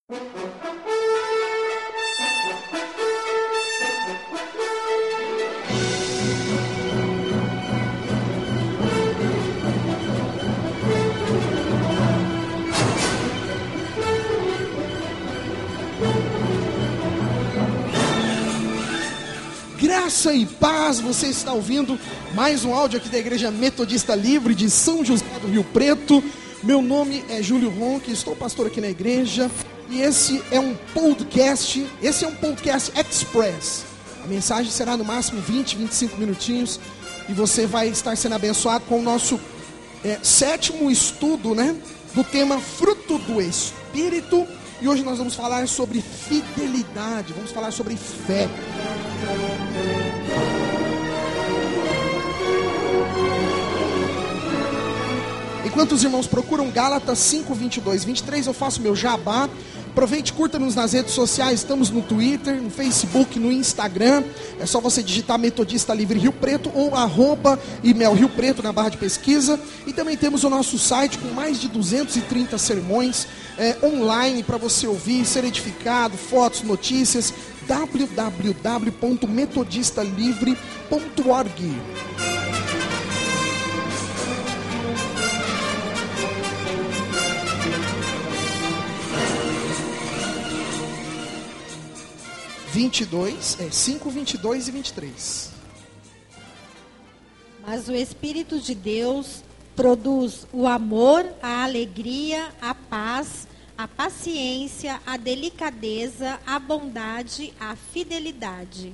Graça e paz, você está ouvindo mais um áudio aqui da Igreja Metodista Livre de São José do Rio Preto. Meu nome é Júlio Ronque, estou pastor aqui na igreja e esse é um podcast express. A mensagem será no máximo 20, 25 minutinhos e você vai estar sendo abençoado com o nosso sétimo estudo, do tema Fruto do Espírito. E hoje nós vamos falar sobre fidelidade, vamos falar sobre fé. Enquanto os irmãos procuram Gálatas 5, 22, 23, eu faço meu jabá. Aproveite, curta-nos nas redes sociais, estamos no Twitter, no Facebook, no Instagram. É só você digitar Metodista Livre Rio Preto ou @e-mail Rio Preto na barra de pesquisa. E também temos o nosso site com mais de 230 sermões online para você ouvir, ser edificado, fotos, notícias, www.metodistalivre.org. (22) 5, 22 e 23. Mas o Espírito de Deus produz o amor, a alegria, a paz, a paciência, a delicadeza, a bondade, a fidelidade.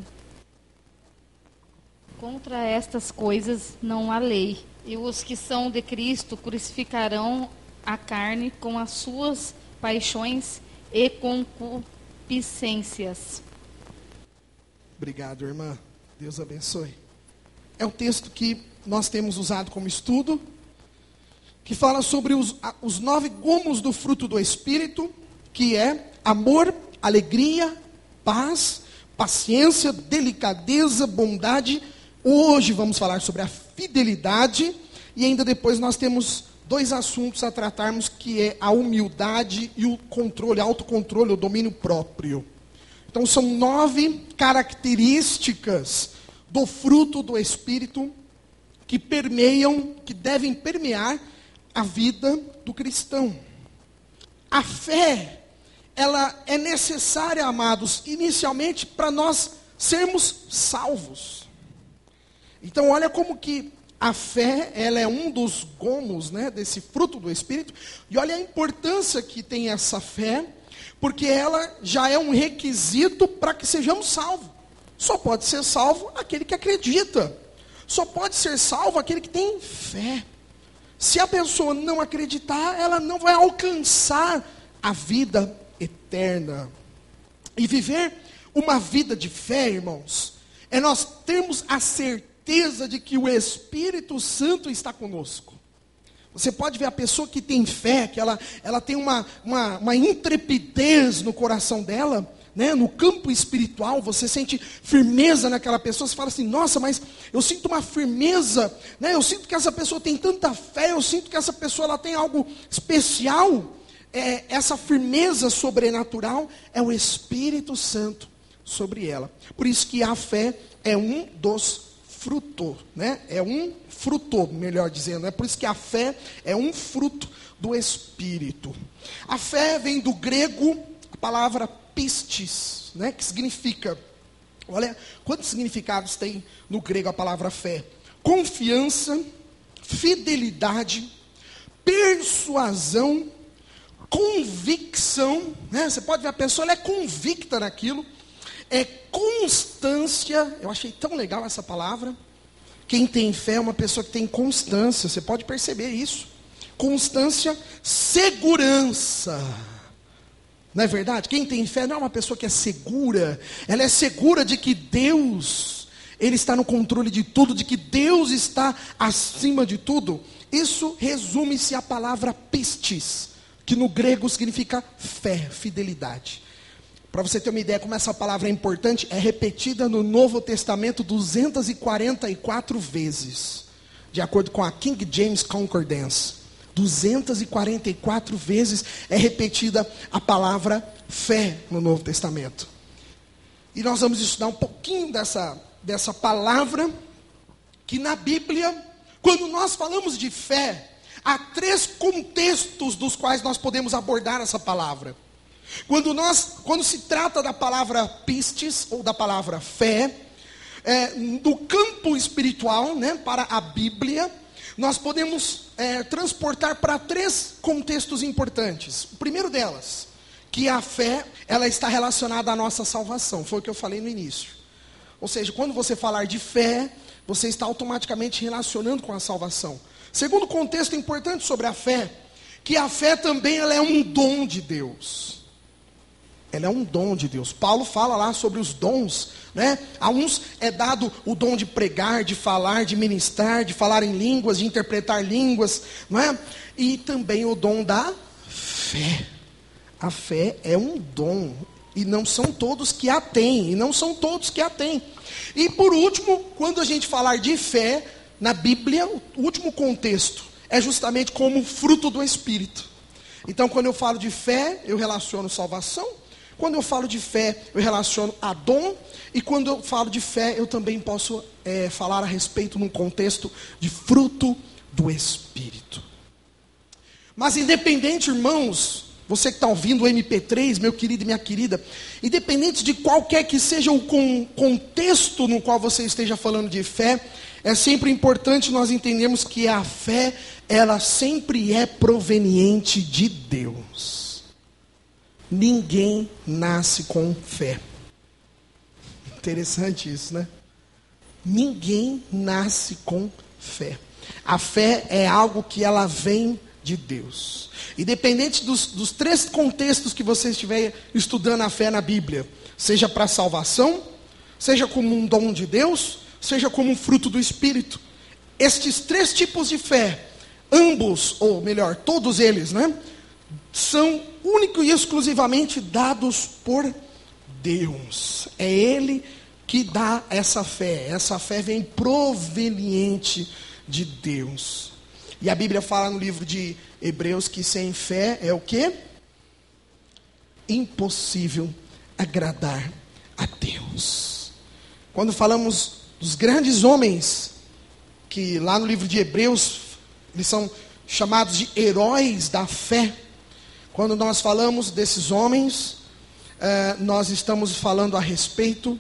Contra estas coisas não há lei, e os que são de Cristo crucificarão a carne com as suas paixões e concupiscências. Obrigado, irmã. Deus abençoe. É o texto que nós temos usado como estudo, que fala sobre os 9 gomos do fruto do Espírito, que é amor, alegria, paz, paciência, delicadeza, bondade. Hoje vamos falar sobre a fidelidade e ainda depois nós temos 2 assuntos a tratarmos, que é a humildade e o controle, autocontrole, o domínio próprio. Então são 9 características do fruto do Espírito que permeiam, que devem permear a vida do cristão. A fé, ela é necessária, amados, inicialmente para nós sermos salvos. Então olha como que a fé, ela é um dos gomos, desse fruto do Espírito, e olha a importância que tem essa fé, porque ela já é um requisito para que sejamos salvos. Só pode ser salvo aquele que acredita. Só pode ser salvo aquele que tem fé. Se a pessoa não acreditar, ela não vai alcançar a vida eterna. E viver uma vida de fé, irmãos, é nós termos a certeza de que o Espírito Santo está conosco. Você pode ver a pessoa que tem fé, que ela tem uma intrepidez no coração dela, no campo espiritual, você sente firmeza naquela pessoa, você fala assim, nossa, mas eu sinto uma firmeza, eu sinto que essa pessoa tem tanta fé, eu sinto que essa pessoa ela tem algo especial. Essa firmeza sobrenatural é o Espírito Santo sobre ela. Por isso que a fé é um dos frutos, é um fruto, melhor dizendo, por isso que a fé é um fruto do Espírito. A fé vem do grego, a palavra pistis, que significa, olha quantos significados tem no grego a palavra fé: confiança, fidelidade, persuasão, convicção, Você pode ver a pessoa, ela é convicta naquilo, é constância. Eu achei tão legal essa palavra. Quem tem fé é uma pessoa que tem constância, você pode perceber isso. Constância, segurança. Não é verdade? Quem tem fé não é uma pessoa que é segura. Ela é segura de que Deus, Ele está no controle de tudo, de que Deus está acima de tudo. Isso resume-se à palavra pistis, que no grego significa fé, fidelidade. Para você ter uma ideia como essa palavra é importante, é repetida no Novo Testamento 244 vezes, de acordo com a King James Concordance. 244 vezes é repetida a palavra fé no Novo Testamento. E nós vamos estudar um pouquinho dessa palavra, que na Bíblia, quando nós falamos de fé, há 3 contextos dos quais nós podemos abordar essa palavra. Quando se trata da palavra pistes, ou da palavra fé, do campo espiritual, né, para a Bíblia, nós podemos transportar para 3 contextos importantes. O primeiro delas, que a fé, ela está relacionada à nossa salvação. Foi o que eu falei no início. Ou seja, quando você falar de fé, você está automaticamente relacionando com a salvação. Segundo contexto importante sobre a fé, que a fé também ela é um dom de Deus. Ela é um dom de Deus. Paulo fala lá sobre os dons, né? A uns é dado o dom de pregar, de falar, de ministrar, de falar em línguas, de interpretar línguas, não é? E também o dom da fé. A fé é um dom, e não são todos que a têm, E por último, quando a gente falar de fé, na Bíblia, o último contexto é justamente como fruto do Espírito. Então, quando eu falo de fé, eu relaciono salvação. Quando eu falo de fé, eu relaciono a dom. E quando eu falo de fé, eu também posso falar a respeito num contexto de fruto do Espírito. Mas independente, irmãos, você que está ouvindo o MP3, meu querido e minha querida, independente de qualquer que seja o contexto no qual você esteja falando de fé, é sempre importante nós entendermos que a fé, ela sempre é proveniente de Deus. Ninguém nasce com fé. Interessante isso, né? Ninguém nasce com fé. A fé é algo que ela vem de Deus. Independente dos 3 contextos que você estiver estudando a fé na Bíblia, seja para salvação, seja como um dom de Deus, seja como um fruto do Espírito. Estes 3 tipos de fé, ambos, ou melhor, todos eles, né, são único e exclusivamente dados por Deus. É Ele que dá essa fé. Essa fé vem proveniente de Deus. E a Bíblia fala no livro de Hebreus que sem fé é o quê? Impossível agradar a Deus. Quando falamos dos grandes homens, que lá no livro de Hebreus, eles são chamados de heróis da fé. Quando nós falamos desses homens, nós estamos falando a respeito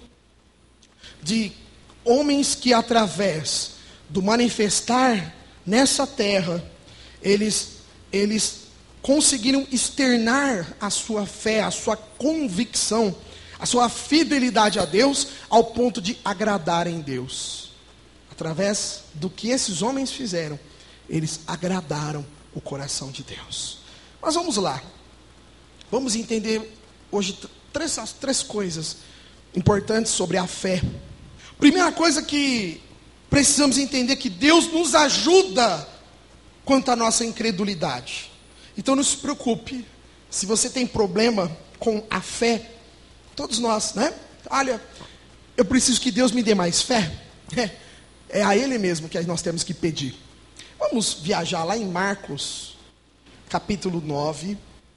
de homens que através do manifestar nessa terra, eles conseguiram externar a sua fé, a sua convicção, a sua fidelidade a Deus, ao ponto de agradarem Deus. Através do que esses homens fizeram, eles agradaram o coração de Deus. Mas vamos lá. Vamos entender hoje três coisas importantes sobre a fé. Primeira coisa que precisamos entender, que Deus nos ajuda quanto à nossa incredulidade. Então não se preocupe, se você tem problema com a fé, todos nós, né? Olha, eu preciso que Deus me dê mais fé. É a Ele mesmo que nós temos que pedir. Vamos viajar lá em Marcos, capítulo 9.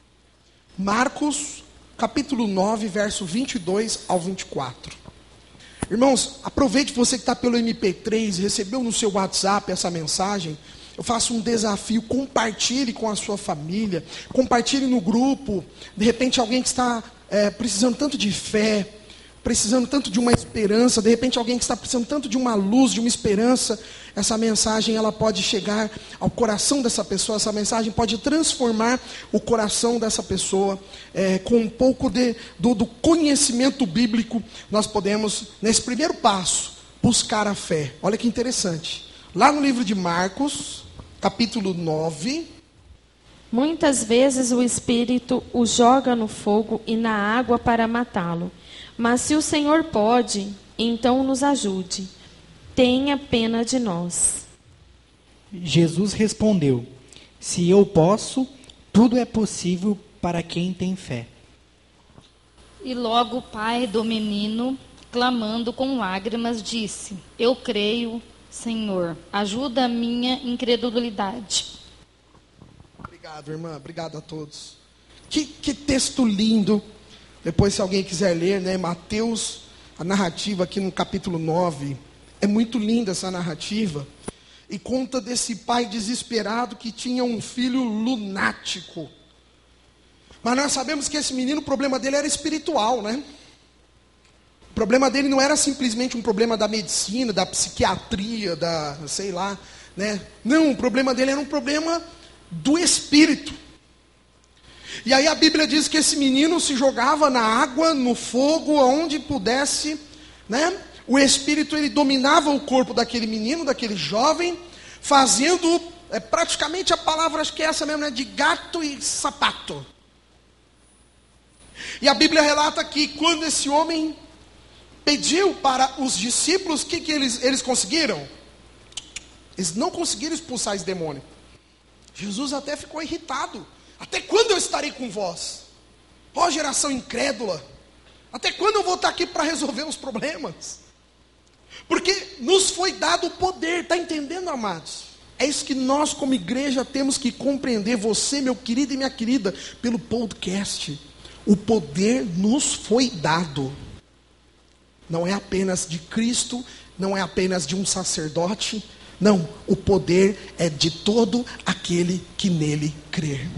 Marcos, capítulo 9, verso 22 ao 24. Irmãos, aproveite você que está pelo MP3, recebeu no seu WhatsApp essa mensagem. Eu faço um desafio, compartilhe com a sua família, compartilhe no grupo. De repente alguém que está precisando tanto de fé, precisando tanto de uma esperança, de repente alguém que está precisando tanto de uma luz, de uma esperança, essa mensagem ela pode chegar ao coração dessa pessoa, essa mensagem pode transformar o coração dessa pessoa, com um pouco do conhecimento bíblico, nós podemos, nesse primeiro passo, buscar a fé. Olha que interessante, lá no livro de Marcos, capítulo 9, muitas vezes o Espírito o joga no fogo e na água para matá-lo. Mas se o Senhor pode, então nos ajude. Tenha pena de nós. Jesus respondeu: se eu posso, tudo é possível para quem tem fé. E logo o pai do menino, clamando com lágrimas, disse: eu creio, Senhor, ajuda a minha incredulidade. Obrigado, irmã. Obrigado a todos. Que texto lindo. Depois, se alguém quiser ler, né? Mateus, a narrativa aqui no capítulo 9. É muito linda essa narrativa. E conta desse pai desesperado que tinha um filho lunático. Mas nós sabemos que esse menino, o problema dele era espiritual, né? O problema dele não era simplesmente um problema da medicina, da psiquiatria, sei lá, né? Não, o problema dele era um problema do espírito. E aí a Bíblia diz que esse menino se jogava na água, no fogo, aonde pudesse, né? O espírito, ele dominava o corpo daquele menino, daquele jovem, fazendo, praticamente a palavra, acho que é essa mesmo, né? De gato e sapato. E a Bíblia relata que quando esse homem pediu para os discípulos, o que eles conseguiram? Eles não conseguiram expulsar esse demônio. Jesus até ficou irritado. Até quando eu estarei com vós? Ó geração incrédula. Até quando eu vou estar aqui para resolver os problemas? Porque nos foi dado o poder, está entendendo, amados? É isso que nós como igreja temos que compreender. Você, meu querido e minha querida, pelo podcast. O poder nos foi dado. Não é apenas de Cristo, não é apenas de um sacerdote. Não, o poder é de todo aquele que nele crer.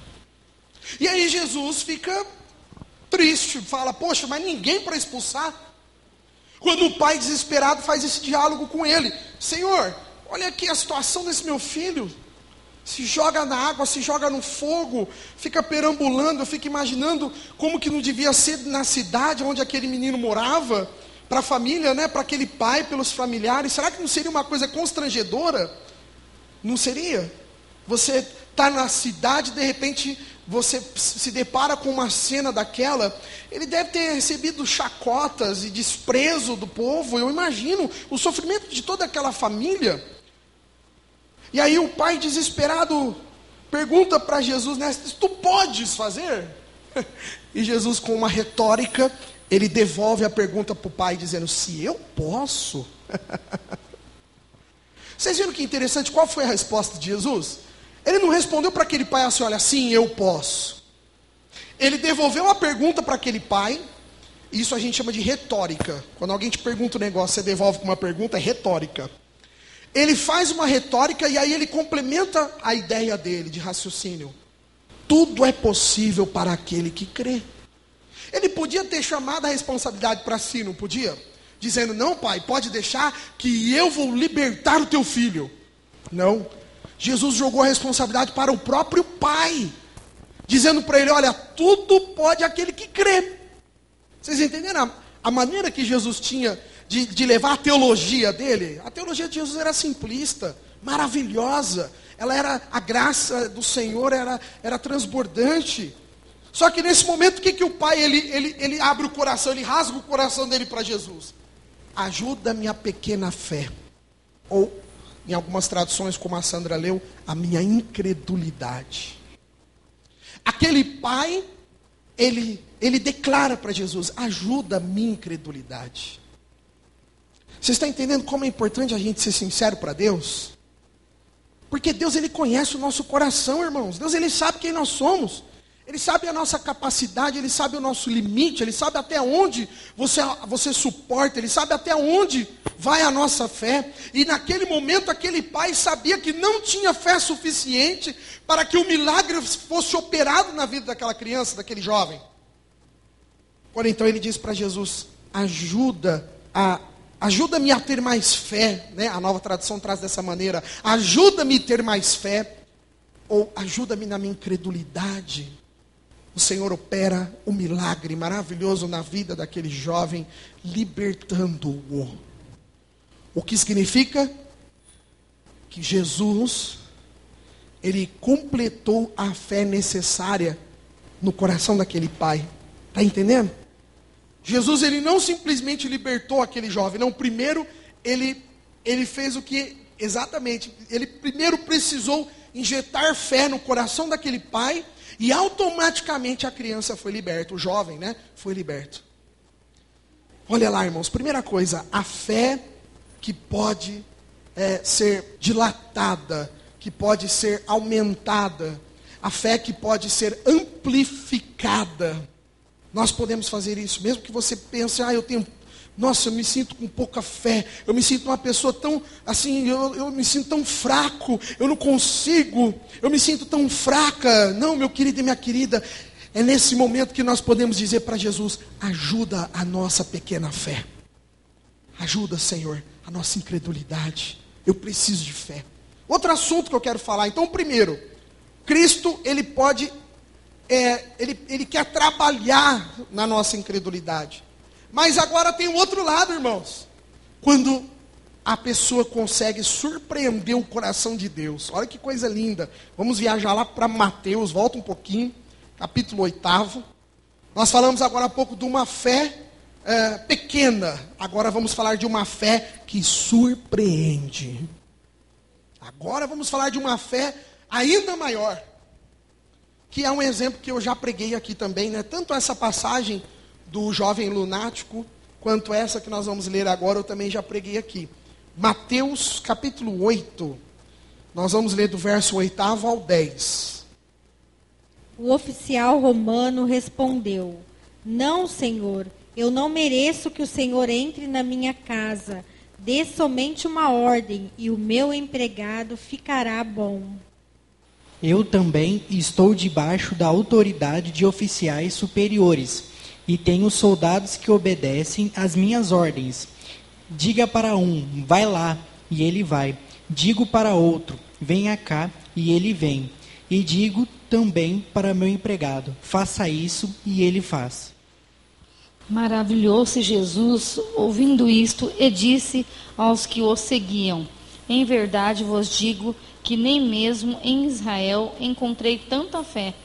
E aí Jesus fica triste, fala, poxa, mas ninguém para expulsar. Quando o pai desesperado faz esse diálogo com ele. Senhor, olha aqui a situação desse meu filho. Se joga na água, se joga no fogo, fica perambulando. Eu fico imaginando como que não devia ser na cidade onde aquele menino morava, para a família, né, para aquele pai, pelos familiares. Será que não seria uma coisa constrangedora? Não seria? Você está na cidade, de repente você se depara com uma cena daquela. Ele deve ter recebido chacotas e desprezo do povo. Eu imagino o sofrimento de toda aquela família. E aí o pai desesperado pergunta para Jesus, né, tu podes fazer? E Jesus, com uma retórica, ele devolve a pergunta para o pai, dizendo, se eu posso? Vocês viram que interessante? Qual foi a resposta de Jesus? Ele não respondeu para aquele pai assim, olha, sim, eu posso. Ele devolveu a pergunta para aquele pai. Isso a gente chama de retórica. Quando alguém te pergunta um negócio, você devolve com uma pergunta, é retórica. Ele faz uma retórica e aí ele complementa a ideia dele de raciocínio. Tudo é possível para aquele que crê. Ele podia ter chamado a responsabilidade para si, não podia? Dizendo, não pai, pode deixar que eu vou libertar o teu filho. Não. Jesus jogou a responsabilidade para o próprio pai. Dizendo para ele, olha, tudo pode aquele que crê. Vocês entenderam a maneira que Jesus tinha de levar a teologia dele? A teologia de Jesus era simplista, maravilhosa. Ela era, a graça do Senhor era transbordante. Só que nesse momento, o que o pai, ele abre o coração, ele rasga o coração dele para Jesus. Ajuda a minha pequena fé. Ou, em algumas traduções, como a Sandra leu, a minha incredulidade. Aquele pai, ele declara para Jesus, ajuda a minha incredulidade. Você está entendendo como é importante a gente ser sincero para Deus? Porque Deus, ele conhece o nosso coração, irmãos. Deus, ele sabe quem nós somos. Ele sabe a nossa capacidade, ele sabe o nosso limite, ele sabe até onde você suporta, ele sabe até onde vai a nossa fé. E naquele momento, aquele pai sabia que não tinha fé suficiente para que o milagre fosse operado na vida daquela criança, daquele jovem. Porém, então ele diz para Jesus, ajuda-me a ter mais fé, né? A Nova Tradução traz dessa maneira, ajuda-me a ter mais fé, ou ajuda-me na minha incredulidade. O Senhor opera um milagre maravilhoso na vida daquele jovem, libertando-o. O que significa? Que Jesus, ele completou a fé necessária no coração daquele pai. Está entendendo? Jesus, ele não simplesmente libertou aquele jovem. Não, primeiro, ele fez o que, exatamente, ele primeiro precisou injetar fé no coração daquele pai, e automaticamente a criança foi liberta, o jovem, né, foi liberto. Olha lá, irmãos, primeira coisa, a fé que pode ser dilatada, que pode ser aumentada. a fé que pode ser amplificada. Nós podemos fazer isso, mesmo que você pense, eu me sinto com pouca fé, eu me sinto uma pessoa tão, assim, eu me sinto tão fraco, eu não consigo, eu me sinto tão fraca. Não, meu querido e minha querida, é nesse momento que nós podemos dizer para Jesus: ajuda a nossa pequena fé. Ajuda, Senhor, a nossa incredulidade. Eu preciso de fé. Outro assunto que eu quero falar. Então, primeiro, Cristo, ele pode, ele quer trabalhar na nossa incredulidade. Mas agora tem um outro lado, irmãos. Quando a pessoa consegue surpreender o coração de Deus. Olha que coisa linda. Vamos viajar lá para Mateus, volta um pouquinho, capítulo 8. Nós falamos agora há pouco de uma fé pequena. Agora vamos falar de uma fé que surpreende. Agora vamos falar de uma fé ainda maior, que é um exemplo que eu já preguei aqui também, né? Tanto essa passagem do jovem lunático, quanto essa que nós vamos ler agora, eu também já preguei aqui. Mateus capítulo 8, nós vamos ler do verso 8º ao 10. O oficial romano respondeu: Não, Senhor, eu não mereço que o Senhor entre na minha casa. Dê somente uma ordem, e o meu empregado ficará bom. Eu também estou debaixo da autoridade de oficiais superiores, e tenho soldados que obedecem às minhas ordens. Diga para um, vai lá, e ele vai. Digo para outro, venha cá, e ele vem. E digo também para meu empregado, faça isso, e ele faz. Maravilhou-se Jesus ouvindo isto e disse aos que o seguiam: Em verdade vos digo que nem mesmo em Israel encontrei tanta fé.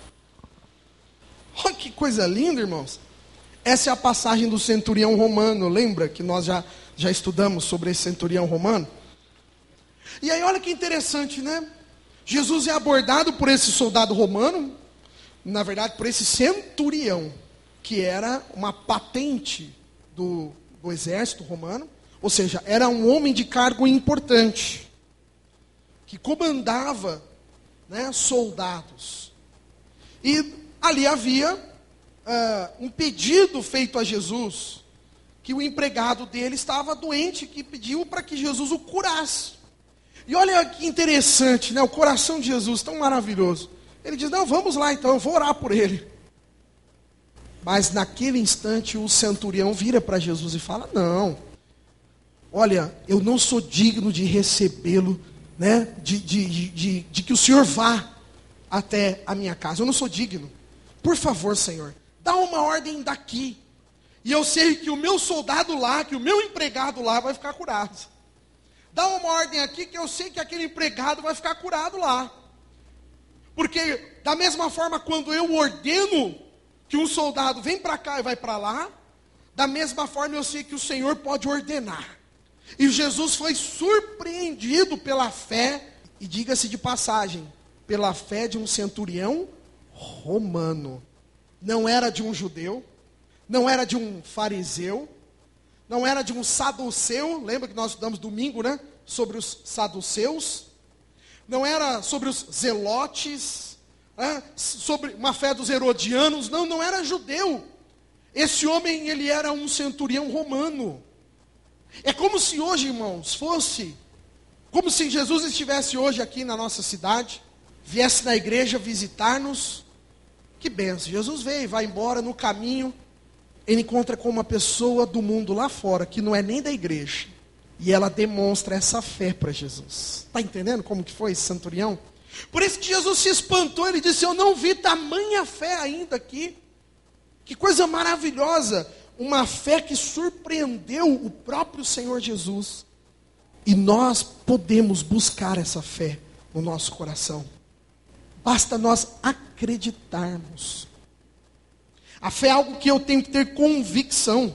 Olha que coisa linda, irmãos. Essa é a passagem do centurião romano. Lembra que nós já estudamos sobre esse centurião romano? E aí olha que interessante, né? Jesus é abordado por esse soldado romano, na verdade por esse centurião, que era uma patente do exército romano, ou seja, era um homem de cargo importante, que comandava, né, soldados. E ali havia um pedido feito a Jesus, que o empregado dele estava doente, que pediu para que Jesus o curasse. E olha que interessante, né, o coração de Jesus, tão maravilhoso. Ele diz: não, vamos lá então, eu vou orar por ele. Mas naquele instante o centurião vira para Jesus e fala: não, olha, eu não sou digno de recebê-lo, né, de que o Senhor vá até a minha casa. Eu não sou digno. Por favor, Senhor, dá uma ordem daqui. E eu sei que o meu soldado lá, que o meu empregado lá vai ficar curado. Dá uma ordem aqui que eu sei que aquele empregado vai ficar curado lá. Porque da mesma forma, quando eu ordeno que um soldado vem para cá e vai para lá, da mesma forma eu sei que o Senhor pode ordenar. E Jesus foi surpreendido pela fé, e diga-se de passagem, pela fé de um centurião romano. Não era de um judeu, não era de um fariseu, não era de um saduceu. Lembra que nós estudamos domingo, né? Sobre os saduceus. Não era sobre os zelotes, sobre uma fé dos herodianos. Não era judeu. Esse homem, ele era um centurião romano. É como se hoje, irmãos, fosse como se Jesus estivesse hoje aqui na nossa cidade, viesse na igreja visitar-nos. Que benção, Jesus veio, vai embora, no caminho ele encontra com uma pessoa do mundo lá fora, que não é nem da igreja, e ela demonstra essa fé para Jesus. Está entendendo como que foi esse centurião? Por isso que Jesus se espantou, ele disse: eu não vi tamanha fé ainda aqui. Que coisa maravilhosa, uma fé que surpreendeu o próprio Senhor Jesus. E nós podemos buscar essa fé no nosso coração. Basta nós acreditarmos. A fé é algo que eu tenho que ter convicção.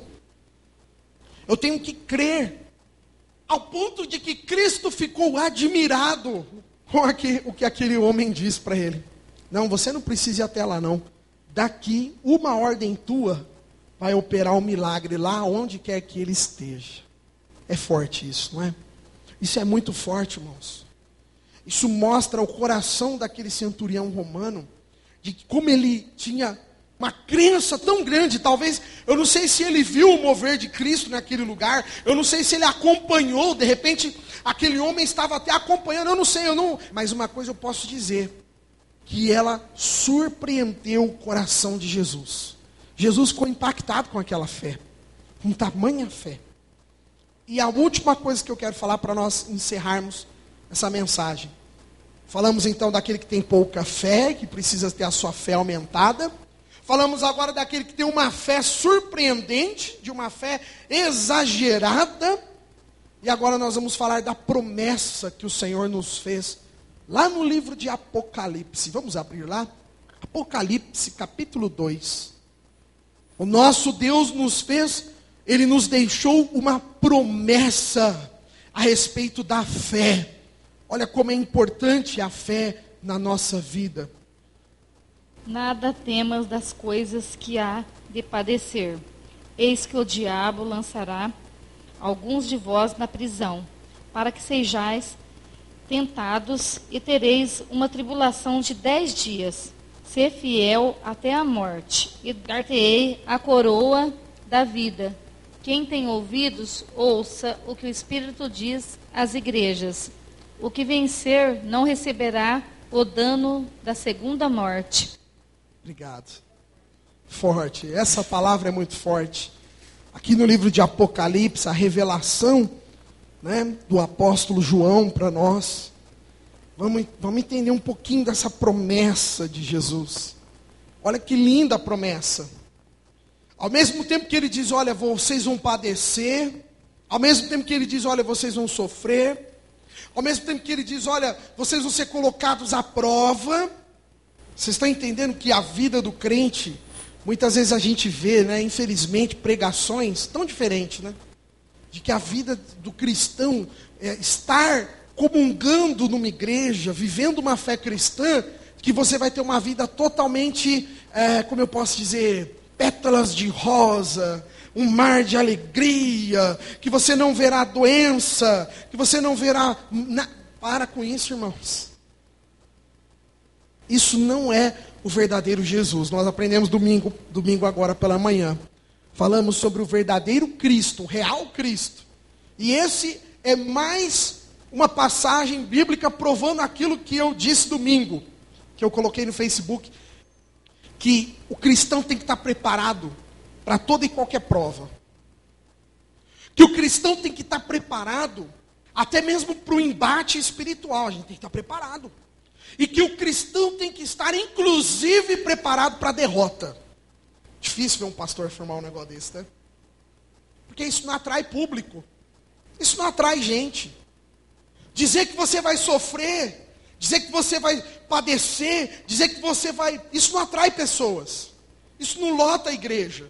Eu tenho que crer. Ao ponto de que Cristo ficou admirado com o que aquele homem disse para ele. Não, você não precisa ir até lá não. Daqui, uma ordem tua vai operar um milagre lá onde quer que ele esteja. É forte isso, não é? Isso é muito forte, irmãos. Isso mostra o coração daquele centurião romano. de como ele tinha uma crença tão grande. Talvez, eu não sei se ele viu o mover de Cristo naquele lugar, eu não sei se ele acompanhou, de repente aquele homem estava até acompanhando, eu não sei, mas uma coisa eu posso dizer, que ela surpreendeu o coração de Jesus. Jesus ficou impactado com aquela fé, com tamanha fé. E a última coisa que eu quero falar para nós encerrarmos essa mensagem. Falamos então daquele que tem pouca fé, que precisa ter a sua fé aumentada. Falamos agora daquele que tem uma fé surpreendente, de uma fé exagerada. E agora nós vamos falar da promessa que o Senhor nos fez lá no livro de Apocalipse. Vamos abrir lá? Apocalipse capítulo 2. O nosso Deus nos fez, Ele nos deixou uma promessa a respeito da fé. Olha como é importante a fé na nossa vida. Nada temas das coisas que há de padecer. Eis que o diabo lançará alguns de vós na prisão, para que sejais tentados e tereis uma tribulação de 10 dias. Ser fiel até a morte, e dar-te-ei a coroa da vida. Quem tem ouvidos, ouça o que o Espírito diz às igrejas. O que vencer não receberá o dano da segunda morte. Obrigado. Forte. Essa palavra é muito forte. Aqui no livro de Apocalipse, a revelação, né, do apóstolo João para nós. Vamos entender um pouquinho dessa promessa de Jesus. Olha que linda a promessa. Ao mesmo tempo que ele diz, olha, vocês vão padecer. Ao mesmo tempo que ele diz, olha, vocês vão sofrer. Ao mesmo tempo que ele diz, olha, vocês vão ser colocados à prova. Vocês estão entendendo que a vida do crente, muitas vezes a gente vê, né, infelizmente, pregações tão diferentes, né? De que a vida do cristão é estar comungando numa igreja, vivendo uma fé cristã, que você vai ter uma vida totalmente, como eu posso dizer, pétalas de rosa, um mar de alegria, que você não verá doença, que você não verá... Para com isso, irmãos. Isso não é o verdadeiro Jesus. Nós aprendemos domingo agora pela manhã. Falamos sobre o verdadeiro Cristo, o real Cristo. E esse é mais uma passagem bíblica provando aquilo que eu disse domingo, que eu coloquei no Facebook, que o cristão tem que estar preparado para toda e qualquer prova. Que o cristão tem que estar preparado até mesmo para o embate espiritual. A gente tem que estar preparado. E que o cristão tem que estar inclusive preparado para a derrota. Difícil ver um pastor afirmar um negócio desse, né? Porque isso não atrai público. Isso não atrai gente. Dizer que você vai sofrer, dizer que você vai padecer, dizer que você vai... Isso não atrai pessoas. Isso não lota a igreja.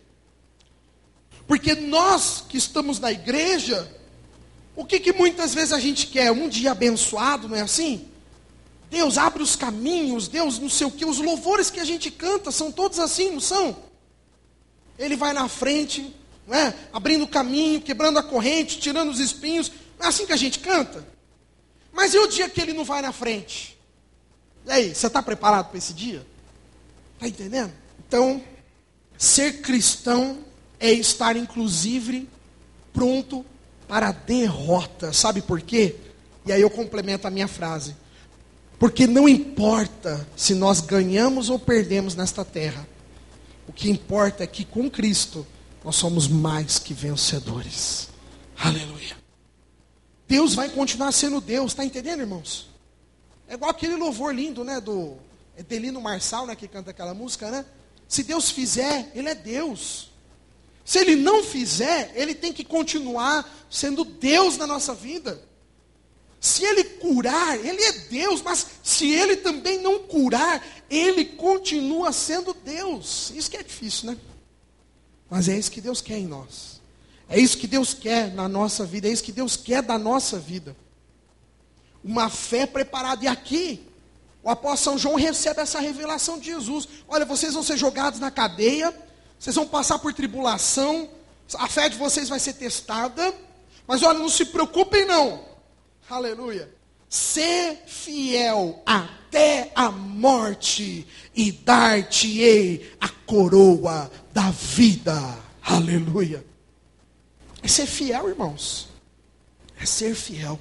Porque nós que estamos na igreja, o que muitas vezes a gente quer? Um dia abençoado, não é assim? Deus abre os caminhos, Deus não sei o que. Os louvores que a gente canta são todos assim, não são? Ele vai na frente, não é? Abrindo o caminho, quebrando a corrente, tirando os espinhos. Não é assim que a gente canta? Mas e o dia que ele não vai na frente? E aí, você está preparado para esse dia? Está entendendo? Então, ser cristão é estar inclusive pronto para a derrota. Sabe por quê? E aí eu complemento a minha frase. Porque não importa se nós ganhamos ou perdemos nesta terra. O que importa é que com Cristo nós somos mais que vencedores. Aleluia. Deus vai continuar sendo Deus, está entendendo, irmãos? É igual aquele louvor lindo, né, do Delino Marçal, né, que canta aquela música, né? Se Deus fizer, Ele é Deus. Se Ele não fizer, Ele tem que continuar sendo Deus na nossa vida. Se Ele curar, Ele é Deus, mas se Ele também não curar, Ele continua sendo Deus. Isso que é difícil, né? Mas é isso que Deus quer em nós. É isso que Deus quer na nossa vida, é isso que Deus quer da nossa vida. Uma fé preparada. E aqui, o apóstolo São João recebe essa revelação de Jesus. Olha, vocês vão ser jogados na cadeia, vocês vão passar por tribulação, a fé de vocês vai ser testada, mas olha, não se preocupem não. Aleluia. Sê fiel até a morte e dar-te-ei a coroa da vida. Aleluia. É ser fiel, irmãos. É ser fiel.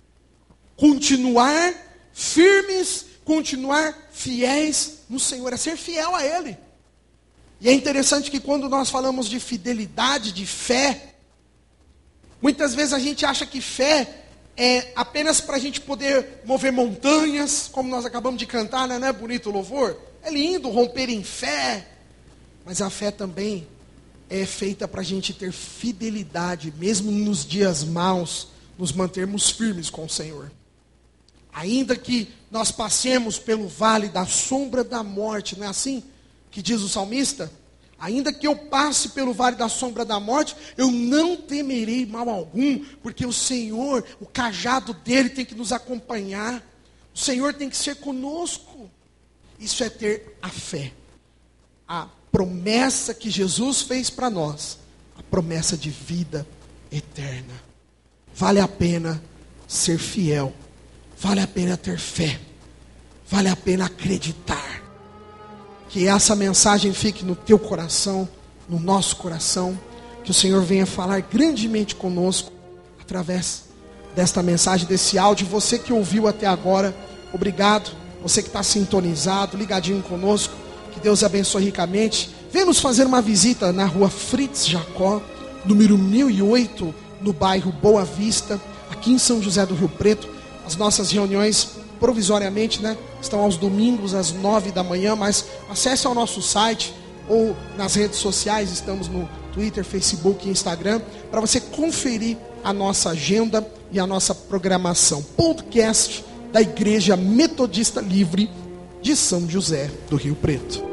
Continuar firmes, continuar fiéis no Senhor. É ser fiel a Ele. E é interessante que quando nós falamos de fidelidade, de fé, muitas vezes a gente acha que fé é apenas para a gente poder mover montanhas, como nós acabamos de cantar, né? Não é bonito o louvor? É lindo romper em fé, mas a fé também é feita para a gente ter fidelidade, mesmo nos dias maus, nos mantermos firmes com o Senhor. Ainda que nós passemos pelo vale da sombra da morte, não é assim que diz o salmista? Ainda que eu passe pelo vale da sombra da morte, eu não temerei mal algum, porque o Senhor, o cajado dele tem que nos acompanhar. O Senhor tem que ser conosco. Isso é ter a fé. A promessa que Jesus fez para nós, a promessa de vida eterna. Vale a pena ser fiel. Vale a pena ter fé. Vale a pena acreditar. Que essa mensagem fique no teu coração, no nosso coração. Que o Senhor venha falar grandemente conosco através desta mensagem, desse áudio. Você que ouviu até agora, obrigado. Você que está sintonizado, ligadinho conosco. Que Deus abençoe ricamente. Venha nos fazer uma visita na rua Fritz Jacó, número 1008, no bairro Boa Vista, aqui em São José do Rio Preto. As nossas reuniões provisoriamente, né, estão aos domingos às 9 da manhã, mas acesse ao nosso site ou nas redes sociais, estamos no Twitter, Facebook e Instagram, para você conferir a nossa agenda e a nossa programação. Podcast da Igreja Metodista Livre de São José do Rio Preto.